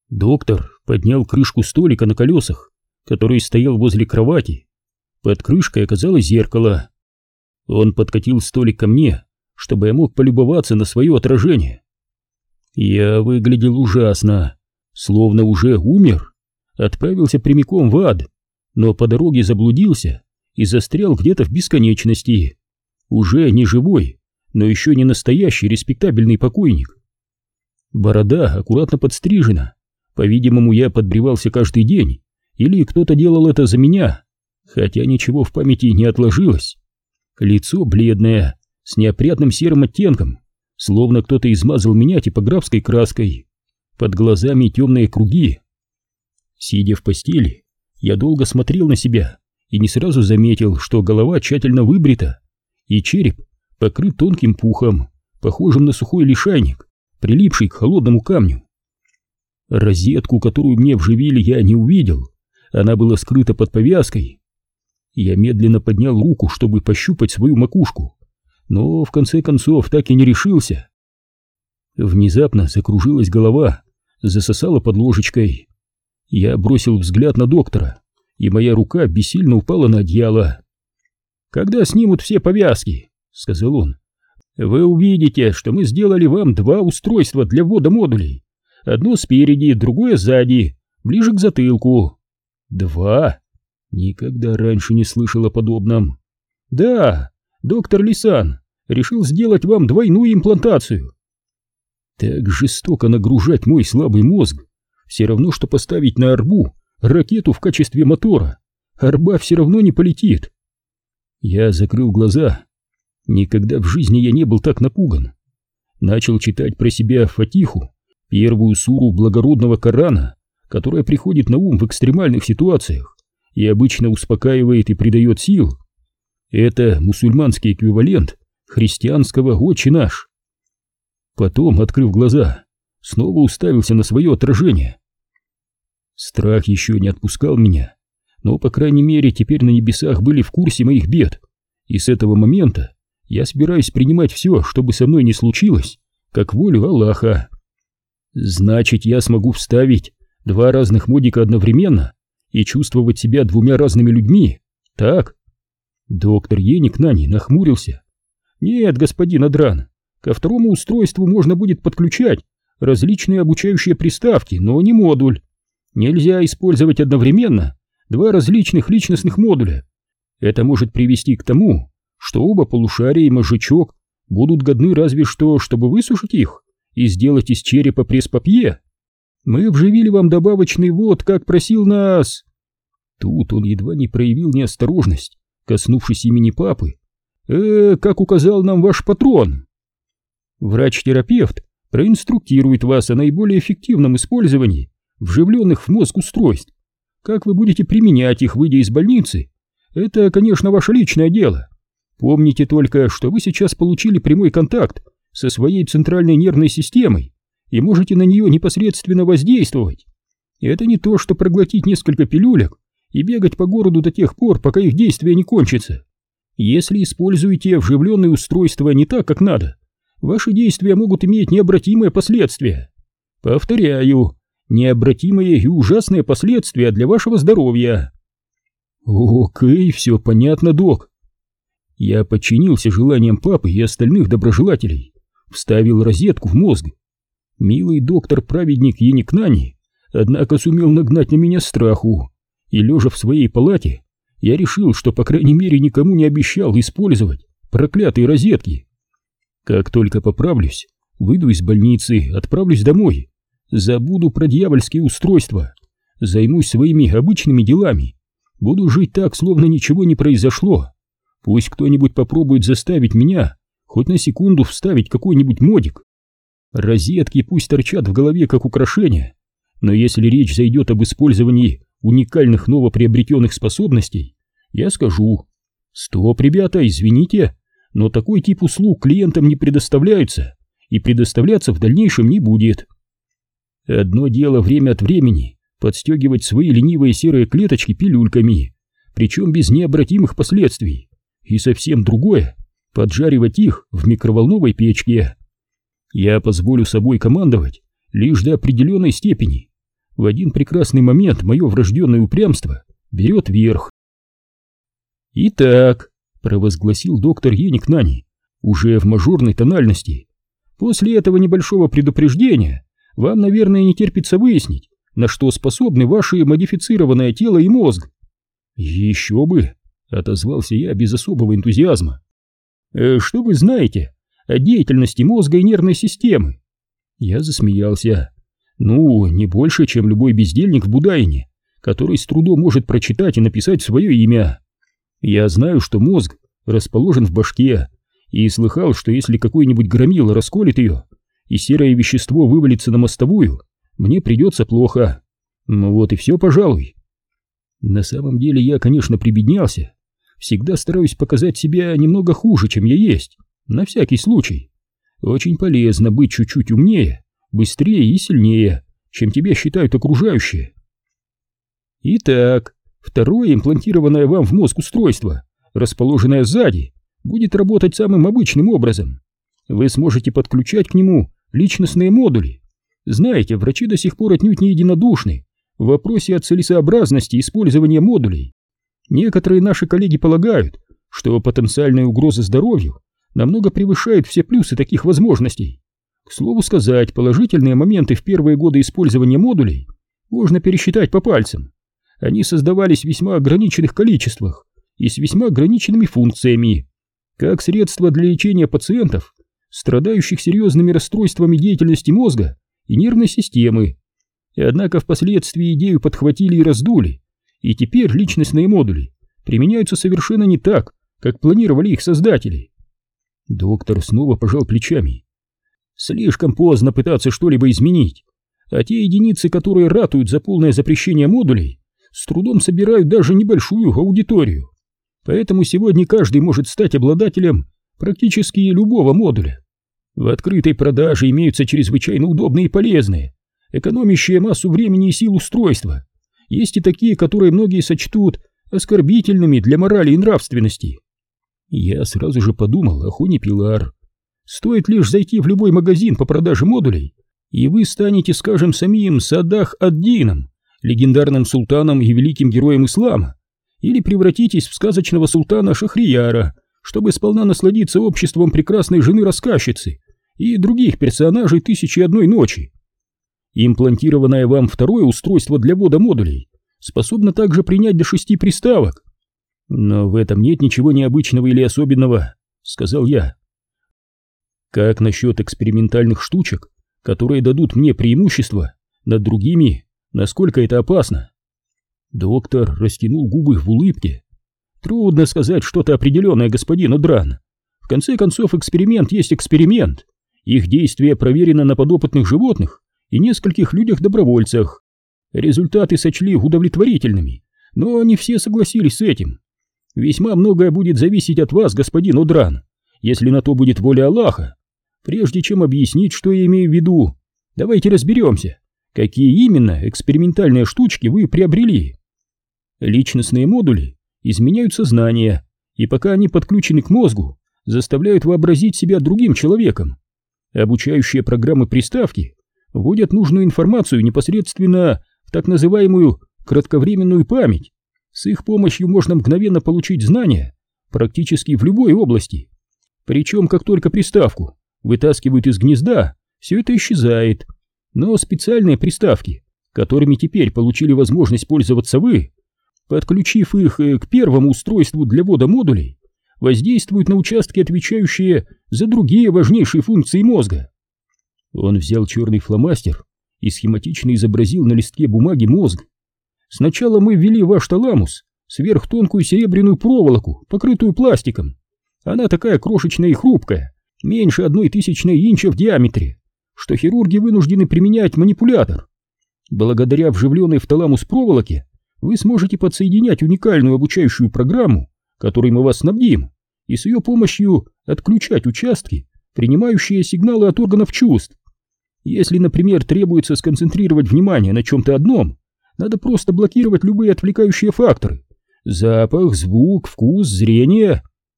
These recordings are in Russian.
Доктор поднял крышку столика на колесах, который стоял возле кровати. Под крышкой оказалось зеркало. Он подкатил столик ко мне, чтобы я мог полюбоваться на свое отражение. Я выглядел ужасно, словно уже умер, отправился прямиком в ад, но по дороге заблудился и застрял где-то в бесконечности. Уже не живой, но еще не настоящий респектабельный покойник. Борода аккуратно подстрижена. По-видимому, я подбривался каждый день, или кто-то делал это за меня, хотя ничего в памяти не отложилось. Лицо бледное, с неопрятным серым оттенком, словно кто-то измазал меня типографской краской. Под глазами темные круги. Сидя в постели, я долго смотрел на себя и не сразу заметил, что голова тщательно выбрита, и череп покрыт тонким пухом, похожим на сухой лишайник, прилипший к холодному камню. Розетку, которую мне вживили, я не увидел, она была скрыта под повязкой. Я медленно поднял руку, чтобы пощупать свою макушку, но в конце концов так и не решился. Внезапно закружилась голова, засосала под ложечкой. Я бросил взгляд на доктора, и моя рука бессильно упала на одеяло. «Когда снимут все повязки, — сказал он, — вы увидите, что мы сделали вам 2 устройства для ввода модулей. Одно спереди, другое сзади, ближе к затылку». 2? Никогда раньше не слышал о подобном. «Да, доктор Лисан решил сделать вам двойную имплантацию». Так жестоко нагружать мой слабый мозг. Все равно, что поставить на Арбу ракету в качестве мотора. Арба все равно не полетит. Я закрыл глаза. Никогда в жизни я не был так напуган. Начал читать про себя Фатиху, первую суру благородного Корана, которая приходит на ум в экстремальных ситуациях и обычно успокаивает и придает сил. Это мусульманский эквивалент христианского «Отче наш». Потом, открыв глаза, снова уставился на свое отражение. Страх еще не отпускал меня, но, по крайней мере, теперь на небесах были в курсе моих бед, и с этого момента я собираюсь принимать все, что бы со мной ни случилось, как волю Аллаха. Значит, я смогу вставить 2 разных модика одновременно и чувствовать себя 2 разными людьми, так? Доктор Еникнани нахмурился. «Нет, господин Адран, ко 2-му устройству можно будет подключать различные обучающие приставки, но не модуль. Нельзя использовать одновременно 2 различных личностных модуля. Это может привести к тому, что оба полушария и мозжечок будут годны разве что, чтобы высушить их и сделать из черепа пресс-папье. Мы вживили вам добавочный ввод, как просил нас...» Тут он едва не проявил неосторожность, коснувшись имени папы. «Как указал нам ваш патрон. Врач-терапевт проинструктирует вас о наиболее эффективном использовании вживленных в мозг устройств. Как вы будете применять их, выйдя из больницы, это, конечно, ваше личное дело. Помните только, что вы сейчас получили прямой контакт со своей центральной нервной системой и можете на нее непосредственно воздействовать. Это не то, что проглотить несколько пилюлек и бегать по городу до тех пор, пока их действие не кончится. Если используете вживленные устройства не так, как надо, ваши действия могут иметь необратимые последствия. Повторяю, необратимые и ужасные последствия для вашего здоровья». «Окей, все понятно, док». Я подчинился желаниям папы и остальных доброжелателей, вставил розетку в мозг. Милый доктор-праведник Еникнани, однако, сумел нагнать на меня страху, и, лежа в своей палате, я решил, что, по крайней мере, никому не обещал использовать проклятые розетки. Как только поправлюсь, выйду из больницы, отправлюсь домой, забуду про дьявольские устройства, займусь своими обычными делами, буду жить так, словно ничего не произошло. Пусть кто-нибудь попробует заставить меня хоть на секунду вставить какой-нибудь модик. Розетки пусть торчат в голове как украшения, но если речь зайдет об использовании уникальных новоприобретенных способностей, я скажу: «Стоп, ребята, извините, но такой тип услуг клиентам не предоставляются и предоставляться в дальнейшем не будет». Одно дело время от времени подстегивать свои ленивые серые клеточки пилюльками, причем без необратимых последствий, и совсем другое — поджаривать их в микроволновой печке. Я позволю собой командовать лишь до определенной степени, в один прекрасный момент мое врожденное упрямство берет верх. «Итак», — провозгласил доктор Еник Нани, уже в мажорной тональности, «после этого небольшого предупреждения вам, наверное, не терпится выяснить, на что способны ваши модифицированное тело и мозг». «Еще бы», — отозвался я без особого энтузиазма. «Что вы знаете о деятельности мозга и нервной системы?» Я засмеялся. «Ну, не больше, чем любой бездельник в Будайне, который с трудом может прочитать и написать свое имя. Я знаю, что мозг расположен в башке, и слыхал, что если какой-нибудь громила расколет ее, и серое вещество вывалится на мостовую, мне придется плохо. Ну вот и все, пожалуй». На самом деле я, конечно, прибеднялся. Всегда стараюсь показать себя немного хуже, чем я есть, на всякий случай. Очень полезно быть чуть-чуть умнее, быстрее и сильнее, чем тебя считают окружающие. Итак, второе имплантированное вам в мозг устройство, расположенное сзади, будет работать самым обычным образом. Вы сможете подключать к нему личностные модули. Знаете, врачи до сих пор отнюдь не единодушны в вопросе о целесообразности использования модулей. Некоторые наши коллеги полагают, что потенциальная угроза здоровью намного превышает все плюсы таких возможностей. К слову сказать, положительные моменты в первые годы использования модулей можно пересчитать по пальцам. Они создавались в весьма ограниченных количествах и с весьма ограниченными функциями, как средство для лечения пациентов, страдающих серьезными расстройствами деятельности мозга и нервной системы. Однако впоследствии идею подхватили и раздули, и теперь личностные модули применяются совершенно не так, как планировали их создатели. Доктор снова пожал плечами. Слишком поздно пытаться что-либо изменить, а те единицы, которые ратуют за полное запрещение модулей, с трудом собирают даже небольшую аудиторию. Поэтому сегодня каждый может стать обладателем практически любого модуля. В открытой продаже имеются чрезвычайно удобные и полезные, экономящие массу времени и сил устройства. Есть и такие, которые многие сочтут оскорбительными для морали и нравственности. Я сразу же подумал о Хуни Пилар. Стоит лишь зайти в любой магазин по продаже модулей, и вы станете, скажем, самим Садах ад-Дином, легендарным султаном и великим героем ислама, или превратитесь в сказочного султана Шахрияра, чтобы сполна насладиться обществом прекрасной жены-рассказчицы и других персонажей «Тысячи и одной ночи». Имплантированное вам второе устройство для ввода модулей способно также принять до 6 приставок. Но в этом нет ничего необычного или особенного, сказал я. Как насчет экспериментальных штучек, которые дадут мне преимущество над другими, насколько это опасно? Доктор растянул губы в улыбке. Трудно сказать что-то определенное, господин О'Дран. В конце концов, эксперимент есть эксперимент. Их действие проверено на подопытных животных и нескольких людях-добровольцах. Результаты сочли удовлетворительными, но не все согласились с этим. Весьма многое будет зависеть от вас, господин О'Дран, если на то будет воля Аллаха. Прежде чем объяснить, что я имею в виду, давайте разберемся, какие именно экспериментальные штучки вы приобрели. Личностные модули изменяют сознание, и пока они подключены к мозгу, заставляют вообразить себя другим человеком. Обучающие программы приставки вводят нужную информацию непосредственно в так называемую кратковременную память. С их помощью можно мгновенно получить знания практически в любой области. Причем, как только приставку вытаскивают из гнезда, все это исчезает. Но специальные приставки, которыми теперь получили возможность пользоваться вы, подключив их к первому устройству для ввода модулей, воздействуют на участки, отвечающие за другие важнейшие функции мозга. Он взял черный фломастер и схематично изобразил на листке бумаги мозг. Сначала мы ввели в ваш таламус сверхтонкую серебряную проволоку, покрытую пластиком. Она такая крошечная и хрупкая, меньше 0,01 инча в диаметре, что хирурги вынуждены применять манипулятор. Благодаря вживленной в таламус проволоке вы сможете подсоединять уникальную обучающую программу, которой мы вас снабдим, и с ее помощью отключать участки, принимающие сигналы от органов чувств. Если, например, требуется сконцентрировать внимание на чем-то одном, надо просто блокировать любые отвлекающие факторы: запах, звук, вкус, зрение.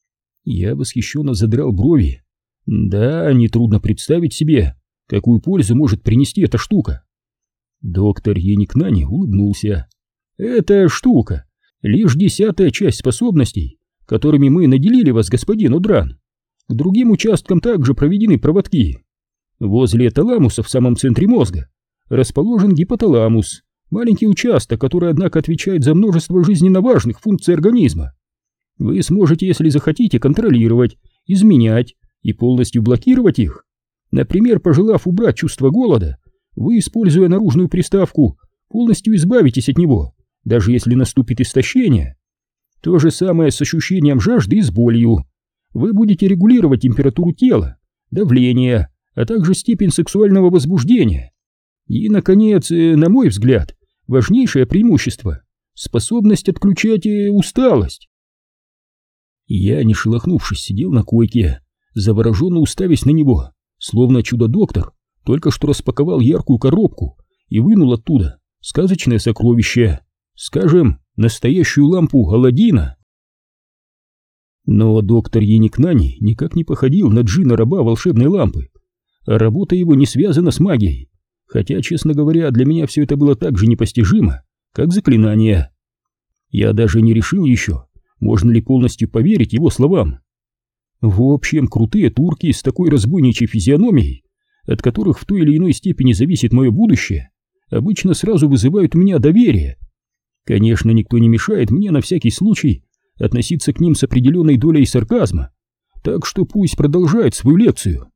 Я восхищенно задрал брови. Да, нетрудно представить себе, какую пользу может принести эта штука. Доктор Еникнани улыбнулся. «Эта штука — лишь 10-я часть способностей, которыми мы наделили вас, господин О'Дран. К другим участкам также проведены проводки. Возле таламуса в самом центре мозга расположен гипоталамус, маленький участок, который, однако, отвечает за множество жизненно важных функций организма. Вы сможете, если захотите, контролировать, изменять и полностью блокировать их. Например, пожелав убрать чувство голода, вы, используя наружную приставку, полностью избавитесь от него, даже если наступит истощение. То же самое с ощущением жажды и с болью. Вы будете регулировать температуру тела, давление, а также степень сексуального возбуждения. И, наконец, на мой взгляд, важнейшее преимущество — способность отключать усталость». Я, не шелохнувшись, сидел на койке, завороженно уставясь на него, словно чудо-доктор только что распаковал яркую коробку и вынул оттуда сказочное сокровище, скажем, настоящую лампу Аладдина. Но доктор Еникнани никак не походил на джинна-раба волшебной лампы, а работа его не связана с магией, хотя, честно говоря, для меня все это было так же непостижимо, как заклинание. Я даже не решил еще, можно ли полностью поверить его словам. В общем, крутые турки с такой разбойничьей физиономией, от которых в той или иной степени зависит мое будущее, обычно сразу вызывают у меня доверие. Конечно, никто не мешает мне на всякий случай относиться к ним с определенной долей сарказма, так что пусть продолжает свою лекцию.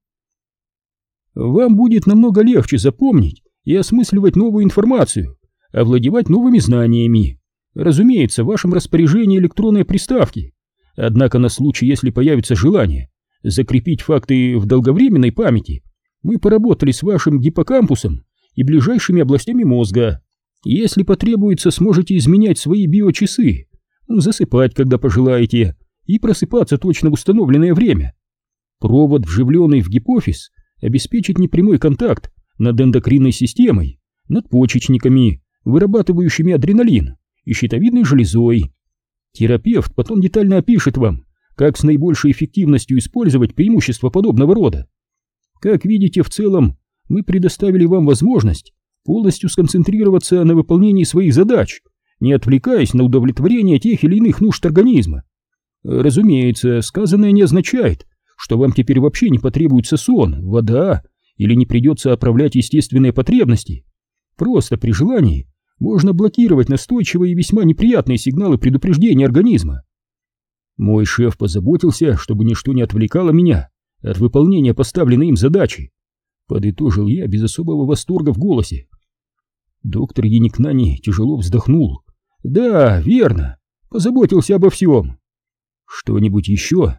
Вам будет намного легче запомнить и осмысливать новую информацию, овладевать новыми знаниями. Разумеется, в вашем распоряжении электронные приставки, однако на случай, если появится желание закрепить факты в долговременной памяти, мы поработали с вашим гиппокампусом и ближайшими областями мозга. Если потребуется, сможете изменять свои биочасы, засыпать, когда пожелаете, и просыпаться точно в установленное время. Провод, вживленный в гипофиз, обеспечит непрямой контакт над эндокринной системой, надпочечниками, вырабатывающими адреналин, и щитовидной железой. Терапевт потом детально опишет вам, как с наибольшей эффективностью использовать преимущества подобного рода. Как видите, в целом мы предоставили вам возможность полностью сконцентрироваться на выполнении своих задач, не отвлекаясь на удовлетворение тех или иных нужд организма. Разумеется, сказанное не означает, что вам теперь вообще не потребуется сон, вода или не придется оправлять естественные потребности. Просто при желании можно блокировать настойчивые и весьма неприятные сигналы предупреждения организма. Мой шеф позаботился, чтобы ничто не отвлекало меня от выполнения поставленной им задачи. Подытожил я без особого восторга в голосе. Доктор Еникнани тяжело вздохнул. Да, верно, позаботился обо всем. Что-нибудь еще?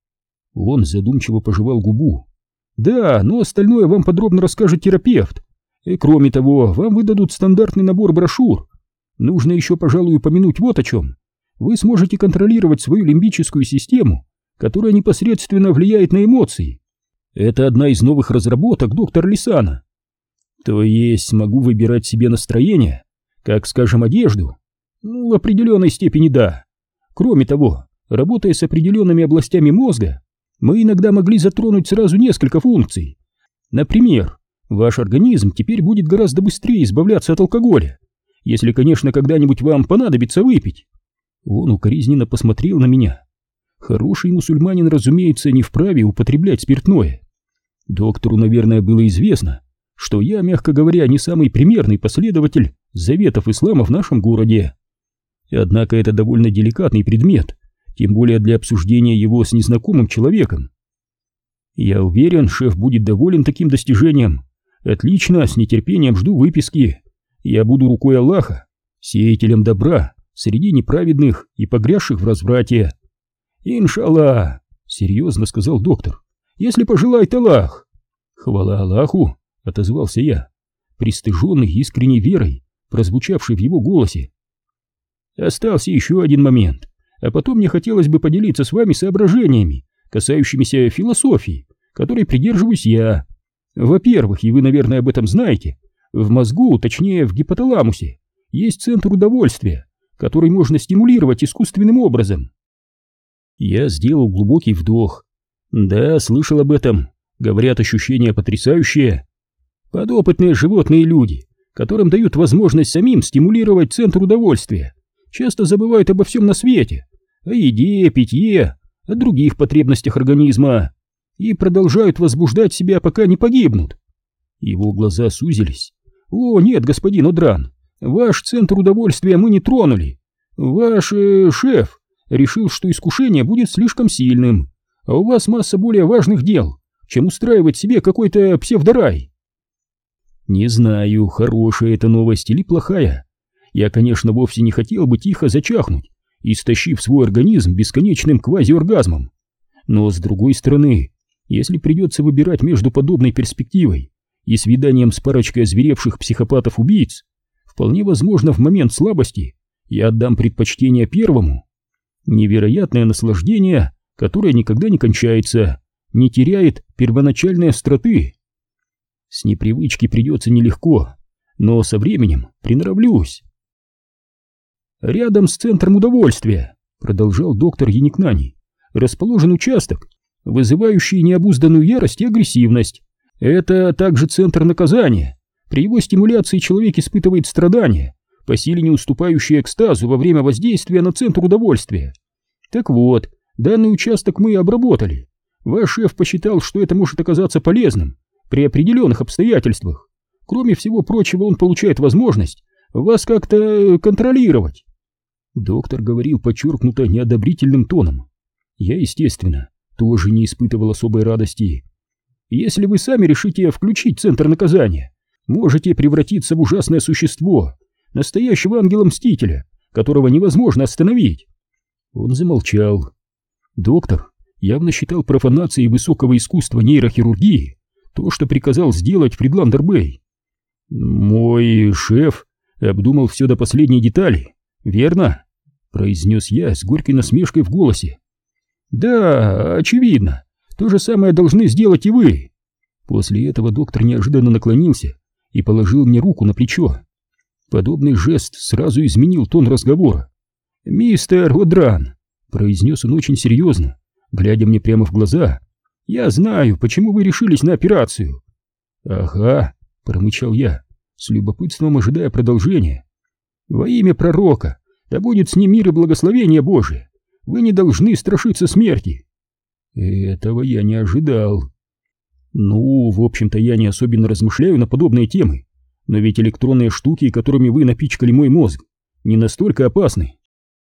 Он задумчиво пожевал губу. Да, но остальное вам подробно расскажет терапевт. И кроме того, вам выдадут стандартный набор брошюр. Нужно еще, пожалуй, упомянуть вот о чем. Вы сможете контролировать свою лимбическую систему, которая непосредственно влияет на эмоции. Это одна из новых разработок доктора Лисана. То есть смогу выбирать себе настроение, как, скажем, одежду? Ну, в определенной степени да. Кроме того, работая с определенными областями мозга, мы иногда могли затронуть сразу несколько функций. Например, ваш организм теперь будет гораздо быстрее избавляться от алкоголя, если, конечно, когда-нибудь вам понадобится выпить. Он укоризненно посмотрел на меня. Хороший мусульманин, разумеется, не вправе употреблять спиртное. Доктору, наверное, было известно, что я, мягко говоря, не самый примерный последователь заветов ислама в нашем городе. Однако это довольно деликатный предмет, тем более для обсуждения его с незнакомым человеком. Я уверен, шеф будет доволен таким достижением. Отлично, с нетерпением жду выписки. Я буду рукой Аллаха, сеятелем добра среди неправедных и погрязших в разврате. Иншаллах, серьезно сказал доктор, если пожелает Аллах. Хвала Аллаху, отозвался я, пристыженный искренней верой, прозвучавшей в его голосе. Остался еще один момент, а потом мне хотелось бы поделиться с вами соображениями, касающимися философии, которой придерживаюсь я. Во-первых, и вы, наверное, об этом знаете, в мозгу, точнее в гипоталамусе, есть центр удовольствия, который можно стимулировать искусственным образом. Я сделал глубокий вдох. Да, слышал об этом. Говорят, ощущения потрясающие. Подопытные животные и люди, которым дают возможность самим стимулировать центр удовольствия, часто забывают обо всем на свете, о еде, питье, о других потребностях организма, и продолжают возбуждать себя, пока не погибнут. Его глаза сузились. «О, нет, господин О'Дран, ваш центр удовольствия мы не тронули. Ваш шеф решил, что искушение будет слишком сильным, а у вас масса более важных дел, чем устраивать себе какой-то псевдорай». Не знаю, хорошая это новость или плохая. Я, конечно, вовсе не хотел бы тихо зачахнуть, истощив свой организм бесконечным квазиоргазмом. Но, с другой стороны, если придется выбирать между подобной перспективой и свиданием с парочкой озверевших психопатов-убийц, вполне возможно, в момент слабости я отдам предпочтение первому. Невероятное наслаждение, которое никогда не кончается, не теряет первоначальной остроты. С непривычки придется нелегко, но со временем приноровлюсь. «Рядом с центром удовольствия», — продолжал доктор Яникнани, — «расположен участок, вызывающий необузданную ярость и агрессивность. Это также центр наказания. При его стимуляции человек испытывает страдания, по силе не уступающие экстазу во время воздействия на центр удовольствия. Так вот, данный участок мы обработали. Ваш шеф посчитал, что это может оказаться полезным при определенных обстоятельствах. Кроме всего прочего, он получает возможность вас как-то контролировать». Доктор говорил подчеркнуто неодобрительным тоном. Я, естественно, тоже не испытывал особой радости. «Если вы сами решите включить центр наказания, можете превратиться в ужасное существо, настоящего ангела-мстителя, которого невозможно остановить». Он замолчал. Доктор явно считал профанацией высокого искусства нейрохирургии то, что приказал сделать Фридландер Бэй. «Мой шеф обдумал все до последней детали, верно?» — произнес я с горькой насмешкой в голосе. «Да, очевидно. То же самое должны сделать и вы». После этого доктор неожиданно наклонился и положил мне руку на плечо. Подобный жест сразу изменил тон разговора. «Мистер О'Дран», — произнес он очень серьезно, глядя мне прямо в глаза, — «я знаю, почему вы решились на операцию». «Ага», — промычал я, с любопытством ожидая продолжения. «Во имя пророка, да будет с ним мир и благословение Божие, вы не должны страшиться смерти». Этого я не ожидал. Ну, в общем-то, я не особенно размышляю на подобные темы, но ведь электронные штуки, которыми вы напичкали мой мозг, не настолько опасны.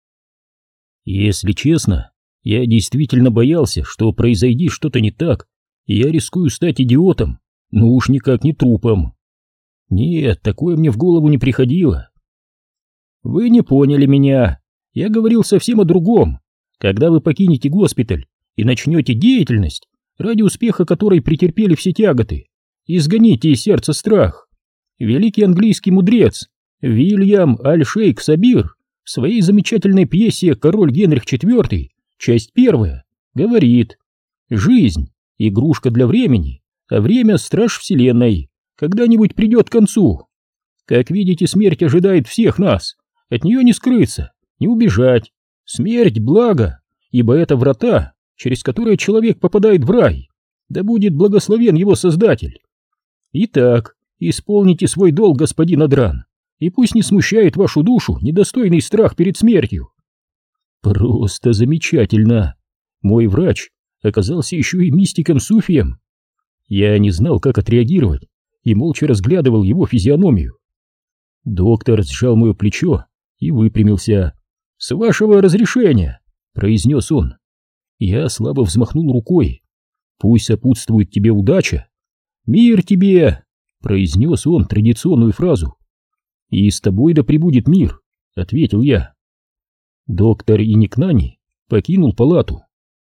Если честно, я действительно боялся, что произойдет что-то не так, и я рискую стать идиотом, но уж никак не трупом. Нет, такое мне в голову не приходило. Вы не поняли меня. Я говорил совсем о другом. Когда вы покинете госпиталь и начнете деятельность, ради успеха которой претерпели все тяготы, изгоните из сердца страх. Великий английский мудрец Вильям Аль-Шейх Сабир в своей замечательной пьесе «Король Генрих IV», часть 1, говорит: «Жизнь — игрушка для времени, а время — страж вселенной, когда-нибудь придет к концу. Как видите, смерть ожидает всех нас, от нее не скрыться, не убежать. Смерть — благо, ибо это врата, через которые человек попадает в рай, да будет благословен его Создатель. Итак, исполните свой долг, господин О'Дран, и пусть не смущает вашу душу недостойный страх перед смертью». Просто замечательно. Мой врач оказался еще и мистиком-суфием. Я не знал, как отреагировать, и молча разглядывал его физиономию. Доктор сжал мое плечо и выпрямился. «С вашего разрешения», — произнес он. Я слабо взмахнул рукой. «Пусть сопутствует тебе удача». «Мир тебе», — произнес он традиционную фразу. «И с тобой да пребудет мир», — ответил я. Доктор Яникнани покинул палату.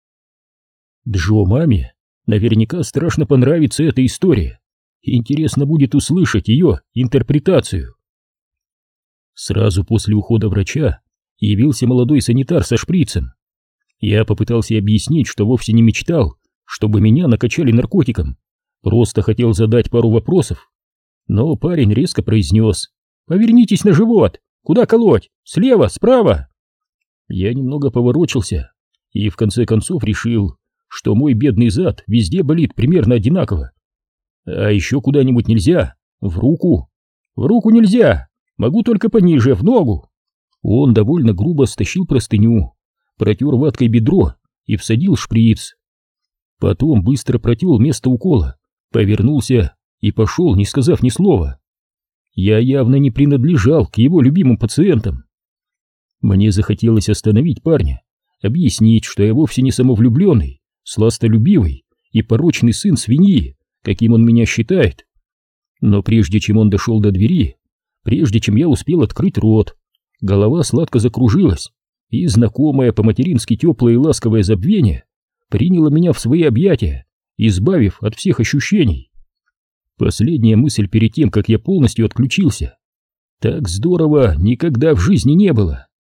Джо маме наверняка страшно понравится эта история. Интересно будет услышать ее интерпретацию. Сразу после ухода врача явился молодой санитар со шприцем. Я попытался объяснить, что вовсе не мечтал, чтобы меня накачали наркотиком, просто хотел задать пару вопросов. Но парень резко произнес: «Повернитесь на живот! Куда колоть? Слева? Справа?» Я немного поворочился и в конце концов решил, что мой бедный зад везде болит примерно одинаково. «А еще куда-нибудь нельзя? В руку?» В руку нельзя, могу только пониже, в ногу. Он довольно грубо стащил простыню, протер ваткой бедро и всадил шприц. Потом быстро протел место укола, повернулся и пошел, не сказав ни слова. Я явно не принадлежал к его любимым пациентам. Мне захотелось остановить парня, объяснить, что я вовсе не самовлюбленный, сластолюбивый и порочный сын свиньи, каким он меня считает. Но прежде чем он дошел до двери, прежде чем я успел открыть рот, голова сладко закружилась, и знакомое по-матерински теплое и ласковое забвение приняло меня в свои объятия, избавив от всех ощущений. Последняя мысль перед тем, как я полностью отключился. Так здорово никогда в жизни не было.